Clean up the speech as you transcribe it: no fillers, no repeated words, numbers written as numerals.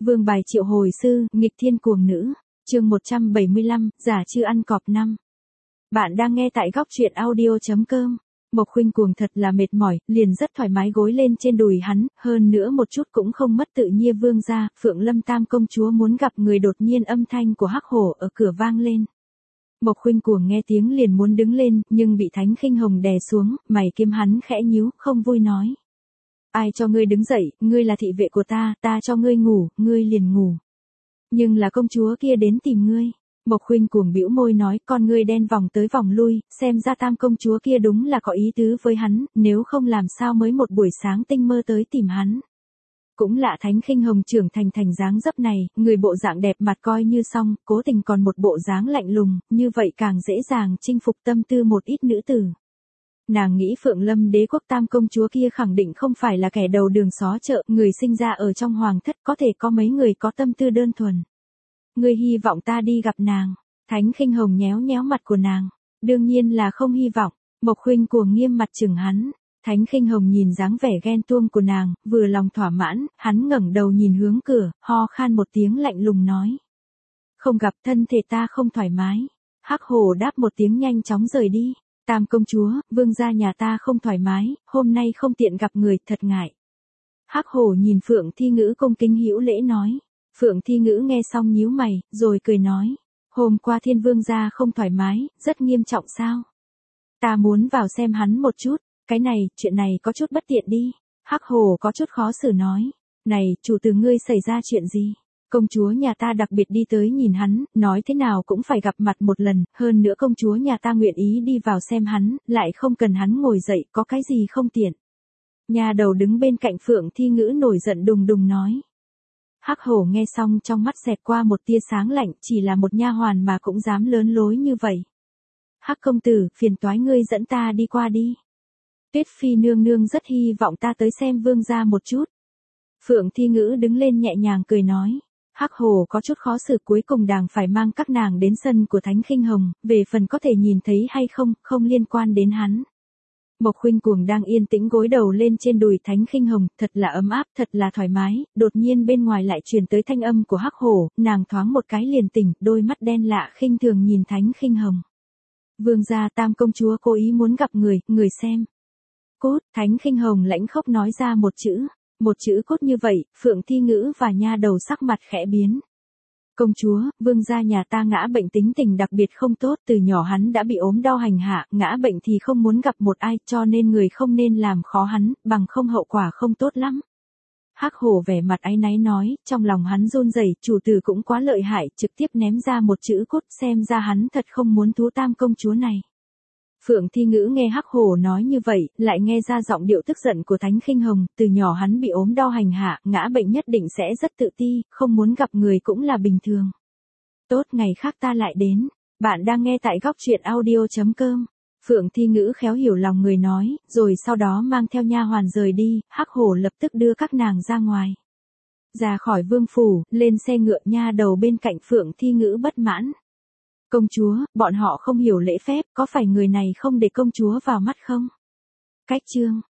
Vương bài triệu hồi sư, nghịch thiên cuồng nữ. Chương 175, giả chưa ăn cọp năm. Bạn đang nghe tại góc truyện audio.com. Mộc Khuynh cuồng thật là mệt mỏi, liền rất thoải mái gối lên trên đùi hắn, hơn nữa một chút cũng không mất tự nhiên. Vương gia, Phượng Lâm Tam công chúa muốn gặp người. Đột nhiên âm thanh của Hắc Hổ ở cửa vang lên. Mộc Khuynh cuồng nghe tiếng liền muốn đứng lên, nhưng bị Thánh Khinh Hồng đè xuống, mày kiếm hắn khẽ nhíu, không vui nói. Ai cho ngươi đứng dậy, ngươi là thị vệ của ta, ta cho ngươi ngủ, ngươi liền ngủ. Nhưng là công chúa kia đến tìm ngươi. Mộc Khuynh cuồng bĩu môi nói, con ngươi đen vòng tới vòng lui, xem ra Tam công chúa kia đúng là có ý tứ với hắn, nếu không làm sao mới một buổi sáng tinh mơ tới tìm hắn. Cũng lạ, Thánh Khinh Hồng trưởng thành dáng dấp này, người bộ dạng đẹp mặt coi như xong, cố tình còn một bộ dáng lạnh lùng, như vậy càng dễ dàng chinh phục tâm tư một ít nữ tử. Nàng nghĩ Phượng Lâm đế quốc Tam công chúa kia khẳng định không phải là kẻ đầu đường xó chợ, người sinh ra ở trong hoàng thất, có thể có mấy người có tâm tư đơn thuần. Ngươi hy vọng ta đi gặp nàng? Thánh Khinh Hồng nhéo nhéo mặt của nàng. Đương nhiên là không hy vọng. Mộc Khuynh cuồng nghiêm mặt chừng hắn. Thánh Khinh Hồng nhìn dáng vẻ ghen tuông của nàng, vừa lòng thỏa mãn, hắn ngẩng đầu nhìn hướng cửa, ho khan một tiếng lạnh lùng nói. Không gặp, thân thể ta không thoải mái. Hắc Hổ đáp một tiếng nhanh chóng rời đi. Tam công chúa, vương gia nhà ta không thoải mái, hôm nay không tiện gặp người, thật ngại. Hắc Hổ nhìn Phượng Thi Ngữ cung kính hữu lễ nói. Phượng Thi Ngữ nghe xong nhíu mày, rồi cười nói. Hôm qua Thiên vương gia không thoải mái, rất nghiêm trọng sao? Ta muốn vào xem hắn một chút, chuyện này có chút bất tiện đi. Hắc Hổ có chút khó xử nói. Này, chủ tử ngươi xảy ra chuyện gì? Công chúa nhà ta đặc biệt đi tới nhìn hắn, nói thế nào cũng phải gặp mặt một lần, hơn nữa công chúa nhà ta nguyện ý đi vào xem hắn, lại không cần hắn ngồi dậy, có cái gì không tiện. Nhà đầu đứng bên cạnh Phượng Thi Ngữ nổi giận đùng đùng nói. Hắc Hổ nghe xong trong mắt xẹt qua một tia sáng lạnh, chỉ là một nha hoàn mà cũng dám lớn lối như vậy. Hắc công tử, phiền toái ngươi dẫn ta đi qua đi. Tuyết Phi nương nương rất hy vọng ta tới xem vương gia một chút. Phượng Thi Ngữ đứng lên nhẹ nhàng cười nói. Hắc Hổ có chút khó xử, cuối cùng đàng phải mang các nàng đến sân của Thánh Khinh Hồng, về phần có thể nhìn thấy hay không, không liên quan đến hắn. Mộc Khuynh cuồng đang yên tĩnh gối đầu lên trên đùi Thánh Khinh Hồng, thật là ấm áp, thật là thoải mái, đột nhiên bên ngoài lại truyền tới thanh âm của Hắc Hổ, nàng thoáng một cái liền tỉnh, đôi mắt đen lạ khinh thường nhìn Thánh Khinh Hồng. Vương gia, Tam công chúa cố ý muốn gặp người, người xem. Cốt, Thánh Khinh Hồng lãnh khốc nói ra một chữ cốt như vậy, Phượng Thi Ngữ và nha đầu sắc mặt khẽ biến. Công chúa, vương gia nhà ta ngã bệnh, tính tình đặc biệt không tốt, từ nhỏ hắn đã bị ốm đau hành hạ, ngã bệnh thì không muốn gặp một ai, cho nên người không nên làm khó hắn, bằng không hậu quả không tốt lắm. Hắc Hổ vẻ mặt áy náy nói, trong lòng hắn run rẩy, chủ tử cũng quá lợi hại, trực tiếp ném ra một chữ cốt, xem ra hắn thật không muốn thú Tam công chúa này. Phượng Thi Ngữ nghe Hắc Hổ nói như vậy, lại nghe ra giọng điệu tức giận của Thánh Khinh Hồng, từ nhỏ hắn bị ốm đau hành hạ, ngã bệnh nhất định sẽ rất tự ti, không muốn gặp người cũng là bình thường. Tốt, ngày khác ta lại đến. Bạn đang nghe tại góc truyện audio.com. Phượng Thi Ngữ khéo hiểu lòng người nói, rồi sau đó mang theo nha hoàn rời đi, Hắc Hổ lập tức đưa các nàng ra ngoài. Ra khỏi vương phủ, lên xe ngựa, nha đầu bên cạnh Phượng Thi Ngữ bất mãn. Công chúa, bọn họ không hiểu lễ phép, có phải người này không để công chúa vào mắt không? Cách chương.